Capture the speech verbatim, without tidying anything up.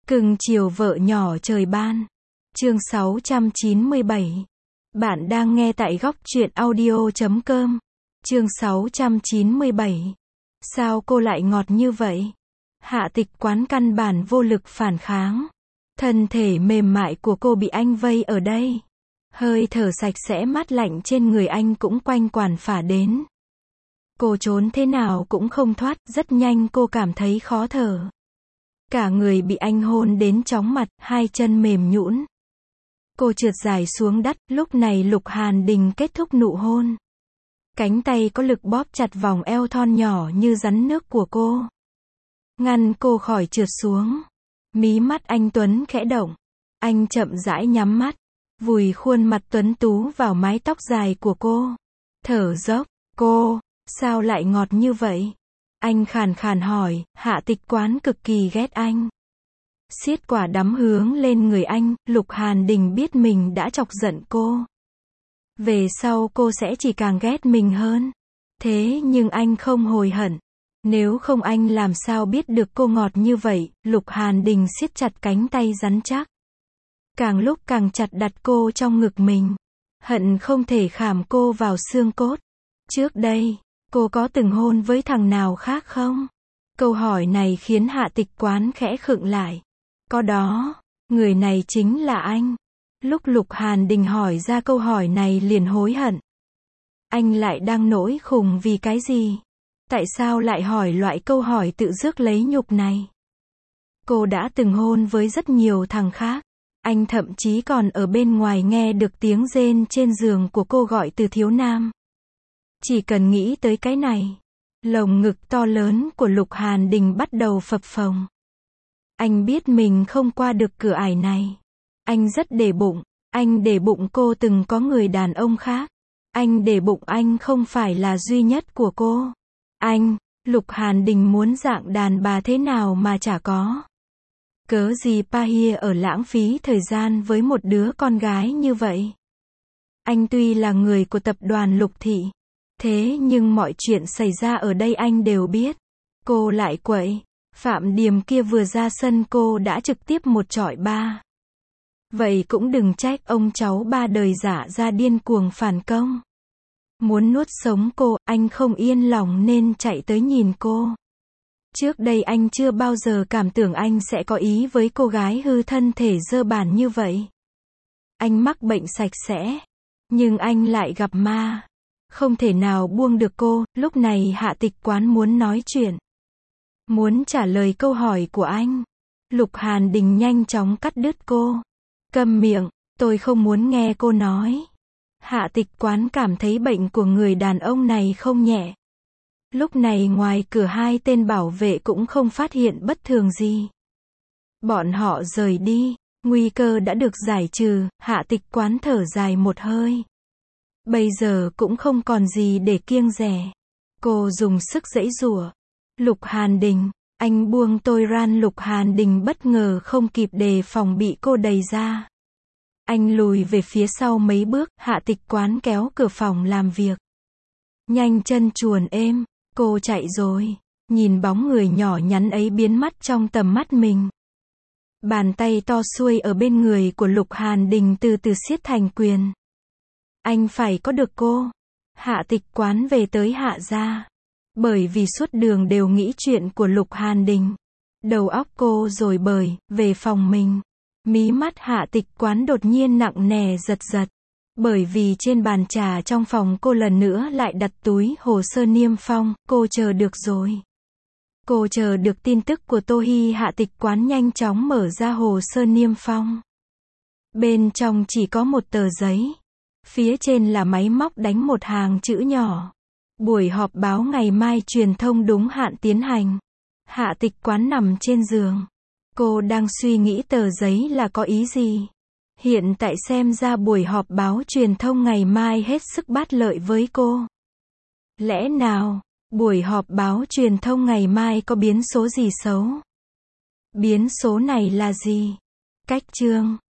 Cưng chiều vợ nhỏ trời ban. Chương sáu trăm chín mươi bảy. Bạn đang nghe tại góc truyện audio chấm com. Chương sáu trăm chín mươi bảy. Sao cô lại ngọt như vậy? Hạ Tịch Quán căn bản vô lực phản kháng. Thân thể mềm mại của cô bị anh vây ở đây. Hơi thở sạch sẽ mát lạnh trên người anh cũng quanh quẩn phả đến. Cô trốn thế nào cũng không thoát, rất nhanh cô cảm thấy khó thở. Cả người bị anh hôn đến chóng mặt, hai chân mềm nhũn. Cô trượt dài xuống đất, lúc này Lục Hàn Đình kết thúc nụ hôn. Cánh tay có lực bóp chặt vòng eo thon nhỏ như rắn nước của cô. Ngăn cô khỏi trượt xuống. Mí mắt anh Tuấn khẽ động. Anh chậm rãi nhắm mắt, vùi khuôn mặt tuấn tú vào mái tóc dài của cô. Thở dốc, cô, sao lại ngọt như vậy? Anh khàn khàn hỏi. Hạ Tịch Quán cực kỳ ghét anh. Xiết quả đấm hướng lên người anh, Lục Hàn Đình biết mình đã chọc giận cô. Về sau cô sẽ chỉ càng ghét mình hơn. Thế nhưng anh không hối hận. Nếu không anh làm sao biết được cô ngọt như vậy? Lục Hàn Đình siết chặt cánh tay rắn chắc. Càng lúc càng chặt đặt cô trong ngực mình. Hận không thể khảm cô vào xương cốt. Trước đây, cô có từng hôn với thằng nào khác không? Câu hỏi này khiến Hạ Tịch Quán khẽ khựng lại. Có đó, người này chính là anh. Lúc Lục Hàn Đình hỏi ra câu hỏi này liền hối hận. Anh lại đang nổi khùng vì cái gì? Tại sao lại hỏi loại câu hỏi tự rước lấy nhục này? Cô đã từng hôn với rất nhiều thằng khác. Anh thậm chí còn ở bên ngoài nghe được tiếng rên trên giường của cô gọi từ thiếu nam. Chỉ cần nghĩ tới cái này, lồng ngực to lớn của Lục Hàn Đình bắt đầu phập phồng. Anh biết mình không qua được cửa ải này. Anh rất để bụng. Anh để bụng cô từng có người đàn ông khác. Anh để bụng anh không phải là duy nhất của cô. Anh, Lục Hàn Đình muốn dạng đàn bà thế nào mà chả có. Cớ gì Pahia ở lãng phí thời gian với một đứa con gái như vậy? Anh tuy là người của tập đoàn Lục Thị. Thế nhưng mọi chuyện xảy ra ở đây anh đều biết. Cô lại quậy. Phạm Điềm kia vừa ra sân cô đã trực tiếp một chọi ba. Vậy cũng đừng trách ông cháu ba đời giả ra điên cuồng phản công. Muốn nuốt sống cô, anh không yên lòng nên chạy tới nhìn cô. Trước đây anh chưa bao giờ cảm tưởng anh sẽ có ý với cô gái hư thân thể dơ bẩn như vậy. Anh mắc bệnh sạch sẽ. Nhưng anh lại gặp ma. Không thể nào buông được cô. Lúc này Hạ Tịch Quán muốn nói chuyện. Muốn trả lời câu hỏi của anh. Lục Hàn Đình nhanh chóng cắt đứt cô. Câm miệng, tôi không muốn nghe cô nói. Hạ Tịch Quán cảm thấy bệnh của người đàn ông này không nhẹ. Lúc này ngoài cửa hai tên bảo vệ cũng không phát hiện bất thường gì. Bọn họ rời đi, nguy cơ đã được giải trừ. Hạ Tịch Quán thở dài một hơi. Bây giờ cũng không còn gì để kiêng dè. Cô dùng sức giãy giụa. Lục Hàn Đình, anh buông tôi ra. Lục Hàn Đình bất ngờ không kịp đề phòng bị cô đẩy ra. Anh lùi về phía sau mấy bước. Hạ Tịch Quán kéo cửa phòng làm việc. Nhanh chân chuồn êm, cô chạy rồi. Nhìn bóng người nhỏ nhắn ấy biến mất trong tầm mắt mình. Bàn tay to xuôi ở bên người của Lục Hàn Đình từ từ siết thành quyền. Anh phải có được cô. Hạ Tịch Quán về tới Hạ gia. Bởi vì suốt đường đều nghĩ chuyện của Lục Hàn Đình. Đầu óc cô rồi bời, về phòng mình. Mí mắt Hạ Tịch Quán đột nhiên nặng nề giật giật. Bởi vì trên bàn trà trong phòng cô lần nữa lại đặt túi hồ sơ niêm phong, cô chờ được rồi. Cô chờ được tin tức của Tô Hi. Hạ Tịch Quán nhanh chóng mở ra hồ sơ niêm phong. Bên trong chỉ có một tờ giấy. Phía trên là máy móc đánh một hàng chữ nhỏ. Buổi họp báo ngày mai truyền thông đúng hạn tiến hành. Hạ Tịch Quán nằm trên giường. Cô đang suy nghĩ tờ giấy là có ý gì. Hiện tại xem ra buổi họp báo truyền thông ngày mai hết sức bát lợi với cô. Lẽ nào, buổi họp báo truyền thông ngày mai có biến số gì xấu? Biến số này là gì? Cách chương